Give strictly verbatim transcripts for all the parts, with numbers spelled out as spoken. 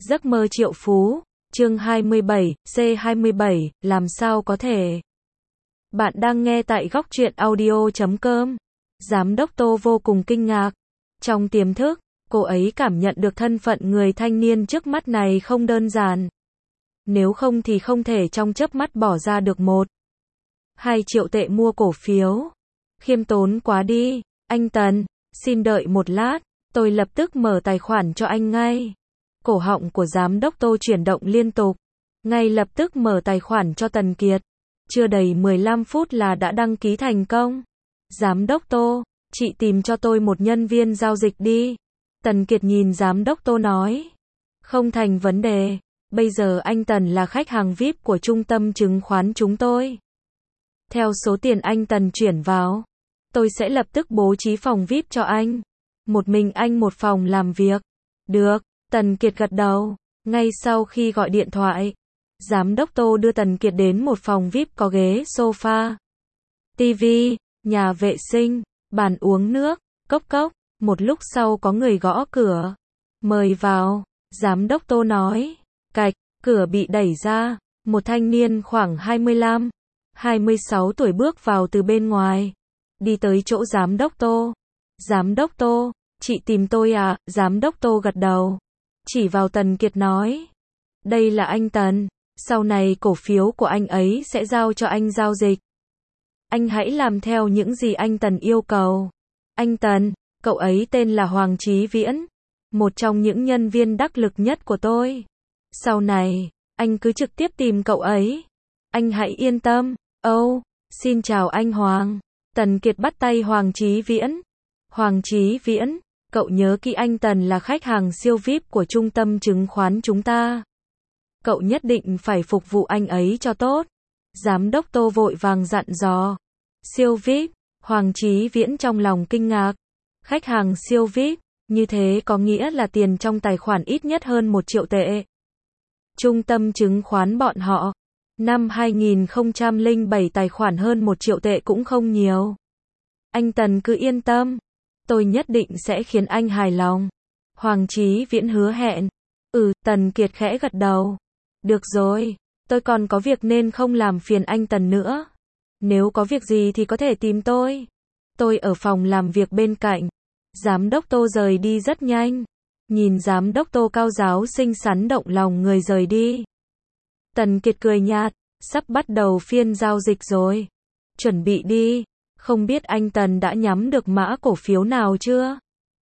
Giấc mơ triệu phú, chương hai mươi bảy, C hai mươi bảy, làm sao có thể? Bạn đang nghe tại góc truyện audio chấm com. Giám đốc Tô vô cùng kinh ngạc. Trong tiềm thức, cô ấy cảm nhận được thân phận người thanh niên trước mắt này không đơn giản. Nếu không thì không thể trong chớp mắt bỏ ra được một, hai triệu tệ mua cổ phiếu. Khiêm tốn quá đi, anh Tần, xin đợi một lát, tôi lập tức mở tài khoản cho anh ngay. Cổ họng của giám đốc Tô chuyển động liên tục. Ngay lập tức mở tài khoản cho Tần Kiệt. Chưa đầy mười lăm phút là đã đăng ký thành công. Giám đốc Tô, chị tìm cho tôi một nhân viên giao dịch đi. Tần Kiệt nhìn giám đốc Tô nói. Không thành vấn đề. Bây giờ anh Tần là khách hàng vi ai pi của trung tâm chứng khoán chúng tôi. Theo số tiền anh Tần chuyển vào, tôi sẽ lập tức bố trí phòng vi ai pi cho anh. Một mình anh một phòng làm việc. Được, Tần Kiệt gật đầu. Ngay sau khi gọi điện thoại, giám đốc Tô đưa Tần Kiệt đến một phòng vi ai pi có ghế sofa, tivi, nhà vệ sinh, bàn uống nước, cốc cốc. Một lúc sau có người gõ cửa. Mời vào, giám đốc Tô nói. Cạch, cửa bị đẩy ra. Một thanh niên khoảng hai mươi lăm, hai mươi sáu tuổi bước vào từ bên ngoài. Đi tới chỗ giám đốc Tô. Giám đốc Tô, chị tìm tôi à? Giám đốc Tô gật đầu. Chỉ vào Tần Kiệt nói. Đây là anh Tần. Sau này cổ phiếu của anh ấy sẽ giao cho anh giao dịch. Anh hãy làm theo những gì anh Tần yêu cầu. Anh Tần, cậu ấy tên là Hoàng Chí Viễn. Một trong những nhân viên đắc lực nhất của tôi. Sau này, anh cứ trực tiếp tìm cậu ấy. Anh hãy yên tâm. Âu, oh, xin chào anh Hoàng. Tần Kiệt bắt tay Hoàng Chí Viễn. Hoàng Chí Viễn, cậu nhớ kỹ anh Tần là khách hàng siêu vi ai pi của trung tâm chứng khoán chúng ta. Cậu nhất định phải phục vụ anh ấy cho tốt. Giám đốc Tô vội vàng dặn dò. Siêu vi ai pi, Hoàng Chí Viễn trong lòng kinh ngạc. Khách hàng siêu vi ai pi, như thế có nghĩa là tiền trong tài khoản ít nhất hơn một triệu tệ. Trung tâm chứng khoán bọn họ, năm hai nghìn không trăm lẻ bảy tài khoản hơn một triệu tệ cũng không nhiều. Anh Tần cứ yên tâm. Tôi nhất định sẽ khiến anh hài lòng. Hoàng Chí Viễn hứa hẹn. Ừ, Tần Kiệt khẽ gật đầu. Được rồi, tôi còn có việc nên không làm phiền anh Tần nữa. Nếu có việc gì thì có thể tìm tôi. Tôi ở phòng làm việc bên cạnh. Giám đốc Tô rời đi rất nhanh. Nhìn giám đốc Tô cao giáo xinh xắn động lòng người rời đi. Tần Kiệt cười nhạt, sắp bắt đầu phiên giao dịch rồi. Chuẩn bị đi. Không biết anh Tần đã nhắm được mã cổ phiếu nào chưa?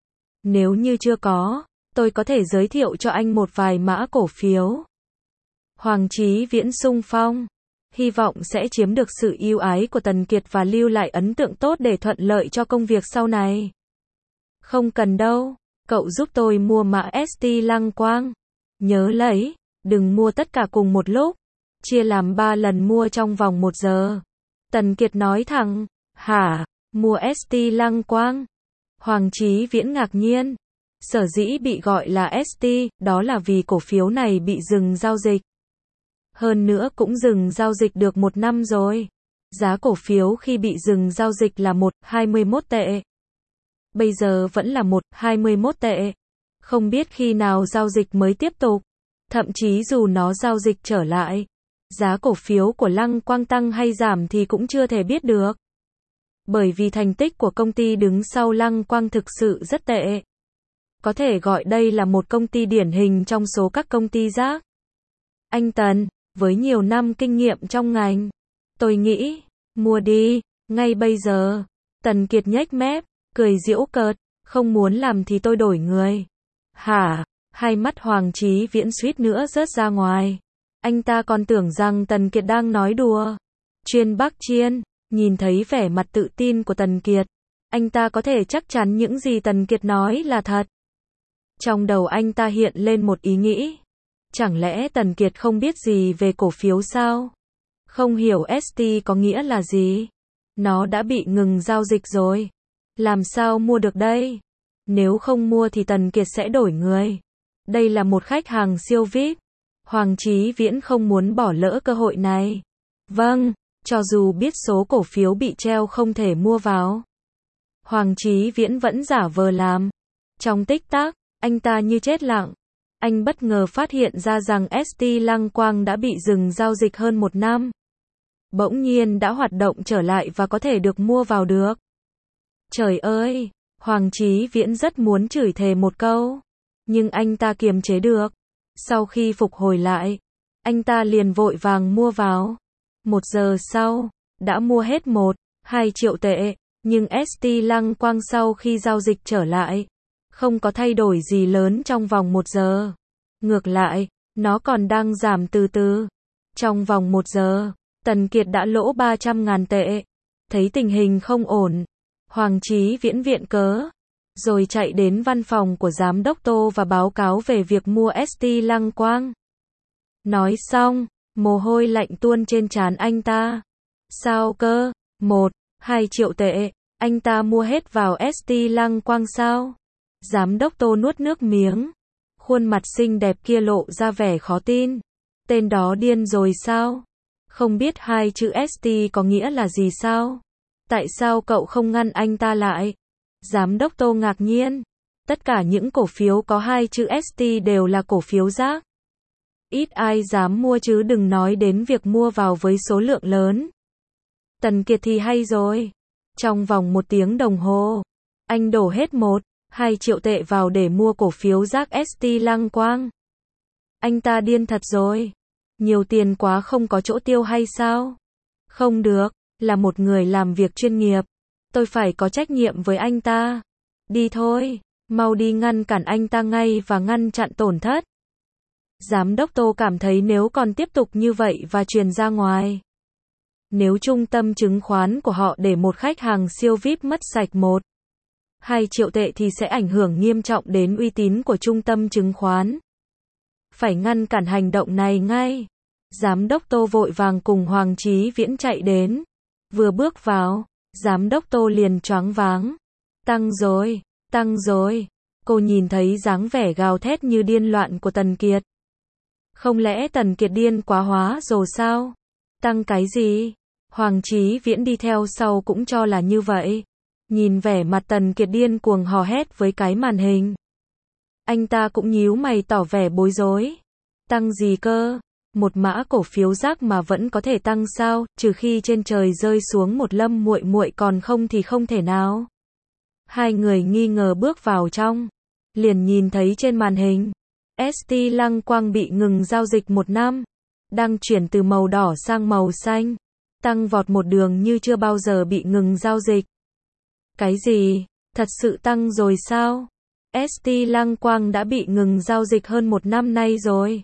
Nếu như chưa có, tôi có thể giới thiệu cho anh một vài mã cổ phiếu. Hoàng Chí Viễn xung phong. Hy vọng sẽ chiếm được sự yêu ái của Tần Kiệt và lưu lại ấn tượng tốt để thuận lợi cho công việc sau này. Không cần đâu, cậu giúp tôi mua mã ét tê Lăng Quang. Nhớ lấy, đừng mua tất cả cùng một lúc. Chia làm ba lần mua trong vòng một giờ. Tần Kiệt nói thẳng. Hả? Mua ét tê Lăng Quang? Hoàng Chí Viễn ngạc nhiên. Sở dĩ bị gọi là ét tê, đó là vì cổ phiếu này bị dừng giao dịch. Hơn nữa cũng dừng giao dịch được một năm rồi. Giá cổ phiếu khi bị dừng giao dịch là một phẩy hai mươi mốt tệ. Bây giờ vẫn là một phẩy hai mươi mốt tệ. Không biết khi nào giao dịch mới tiếp tục. Thậm chí dù nó giao dịch trở lại, giá cổ phiếu của Lăng Quang tăng hay giảm thì cũng chưa thể biết được. Bởi vì thành tích của công ty đứng sau Lăng Quang thực sự rất tệ. Có thể gọi đây là một công ty điển hình trong số các công ty rác. Anh Tần, với nhiều năm kinh nghiệm trong ngành, tôi nghĩ, mua đi, ngay bây giờ. Tần Kiệt nhếch mép, cười giễu cợt, không muốn làm thì tôi đổi người. Hả? Hai mắt Hoàng Chí Viễn suýt nữa rớt ra ngoài. Anh ta còn tưởng rằng Tần Kiệt đang nói đùa. Chuyên Bắc Chiên, nhìn thấy vẻ mặt tự tin của Tần Kiệt, anh ta có thể chắc chắn những gì Tần Kiệt nói là thật. Trong đầu anh ta hiện lên một ý nghĩ. Chẳng lẽ Tần Kiệt không biết gì về cổ phiếu sao? Không hiểu ét tê có nghĩa là gì? Nó đã bị ngừng giao dịch rồi. Làm sao mua được đây? Nếu không mua thì Tần Kiệt sẽ đổi người. Đây là một khách hàng siêu vi ai pi. Hoàng Chí Viễn không muốn bỏ lỡ cơ hội này. Vâng, cho dù biết số cổ phiếu bị treo không thể mua vào. Hoàng Chí Viễn vẫn giả vờ làm. Trong tích tắc, anh ta như chết lặng. Anh bất ngờ phát hiện ra rằng ét tê Lăng Quang đã bị dừng giao dịch hơn một năm. Bỗng nhiên đã hoạt động trở lại và có thể được mua vào được. Trời ơi! Hoàng Chí Viễn rất muốn chửi thề một câu. Nhưng anh ta kiềm chế được. Sau khi phục hồi lại, anh ta liền vội vàng mua vào. Một giờ sau, đã mua hết một, hai triệu tệ. Nhưng ét tê Lăng Quang sau khi giao dịch trở lại, không có thay đổi gì lớn trong vòng một giờ. Ngược lại, nó còn đang giảm từ từ. Trong vòng một giờ, Tần Kiệt đã lỗ ba trăm ngàn tệ. Thấy tình hình không ổn, Hoàng Chí Viễn viện cớ, rồi chạy đến văn phòng của giám đốc Tô và báo cáo về việc mua ét tê Lăng Quang. Nói xong, mồ hôi lạnh tuôn trên trán anh ta. Sao cơ? Một, hai triệu tệ, anh ta mua hết vào ét tê Lăng Quang sao? Giám đốc Tô nuốt nước miếng. Khuôn mặt xinh đẹp kia lộ ra vẻ khó tin. Tên đó điên rồi sao? Không biết hai chữ ét tê có nghĩa là gì sao? Tại sao cậu không ngăn anh ta lại? Giám đốc Tô ngạc nhiên. Tất cả những cổ phiếu có hai chữ ét tê đều là cổ phiếu rác. Ít ai dám mua chứ đừng nói đến việc mua vào với số lượng lớn. Tần Kiệt thì hay rồi. Trong vòng một tiếng đồng hồ, anh đổ hết một, hai triệu tệ vào để mua cổ phiếu rác ét tê Lăng Quang. Anh ta điên thật rồi. Nhiều tiền quá không có chỗ tiêu hay sao? Không được, là một người làm việc chuyên nghiệp. Tôi phải có trách nhiệm với anh ta. Đi thôi, mau đi ngăn cản anh ta ngay và ngăn chặn tổn thất. Giám đốc Tô cảm thấy nếu còn tiếp tục như vậy và truyền ra ngoài, nếu trung tâm chứng khoán của họ để một khách hàng siêu vi ai pi mất sạch một, hai triệu tệ thì sẽ ảnh hưởng nghiêm trọng đến uy tín của trung tâm chứng khoán. Phải ngăn cản hành động này ngay. Giám đốc Tô vội vàng cùng Hoàng Chí Viễn chạy đến. Vừa bước vào, giám đốc Tô liền choáng váng. Tăng rồi, tăng rồi. Cô nhìn thấy dáng vẻ gào thét như điên loạn của Tần Kiệt. Không lẽ Tần Kiệt điên quá hóa rồi sao? Tăng cái gì? Hoàng Chí Viễn đi theo sau cũng cho là như vậy. Nhìn vẻ mặt Tần Kiệt điên cuồng hò hét với cái màn hình. Anh ta cũng nhíu mày tỏ vẻ bối rối. Tăng gì cơ? Một mã cổ phiếu rác mà vẫn có thể tăng sao, trừ khi trên trời rơi xuống một lâm muội muội, còn không thì không thể nào. Hai người nghi ngờ bước vào trong, liền nhìn thấy trên màn hình, ét tê Lăng Quang bị ngừng giao dịch một năm, đang chuyển từ màu đỏ sang màu xanh, tăng vọt một đường như chưa bao giờ bị ngừng giao dịch. Cái gì? Thật sự tăng rồi sao? ét tê Lăng Quang đã bị ngừng giao dịch hơn một năm nay rồi.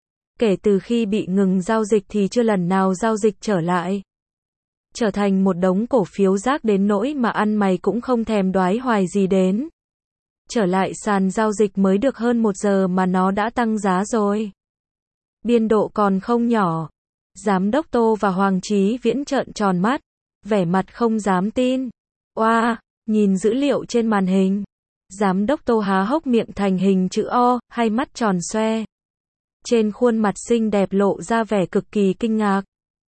Kể từ khi bị ngừng giao dịch thì chưa lần nào giao dịch trở lại. Trở thành một đống cổ phiếu rác đến nỗi mà ăn mày cũng không thèm đoái hoài gì đến. Trở lại sàn giao dịch mới được hơn một giờ mà nó đã tăng giá rồi. Biên độ còn không nhỏ. Giám đốc Tô và Hoàng Chí Viễn trợn tròn mắt, vẻ mặt không dám tin. Oa, nhìn dữ liệu trên màn hình. Giám đốc Tô há hốc miệng thành hình chữ O, hai mắt tròn xoe. Trên khuôn mặt xinh đẹp lộ ra vẻ cực kỳ kinh ngạc.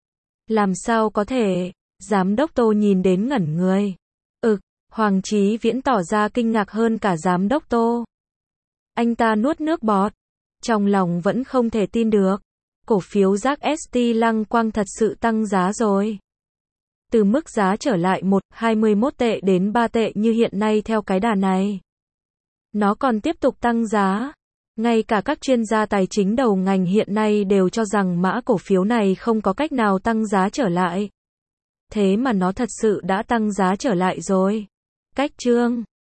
Làm sao có thể? Giám đốc Tô nhìn đến ngẩn người. Ực, Hoàng Chí Viễn tỏ ra kinh ngạc hơn cả giám đốc Tô. Anh ta nuốt nước bọt. Trong lòng vẫn không thể tin được. Cổ phiếu rác ét tê Lăng Quang thật sự tăng giá rồi. Từ mức giá trở lại một, hai mươi mốt tệ đến ba tệ như hiện nay theo cái đà này. Nó còn tiếp tục tăng giá. Ngay cả các chuyên gia tài chính đầu ngành hiện nay đều cho rằng mã cổ phiếu này không có cách nào tăng giá trở lại. Thế mà nó thật sự đã tăng giá trở lại rồi. Cách chương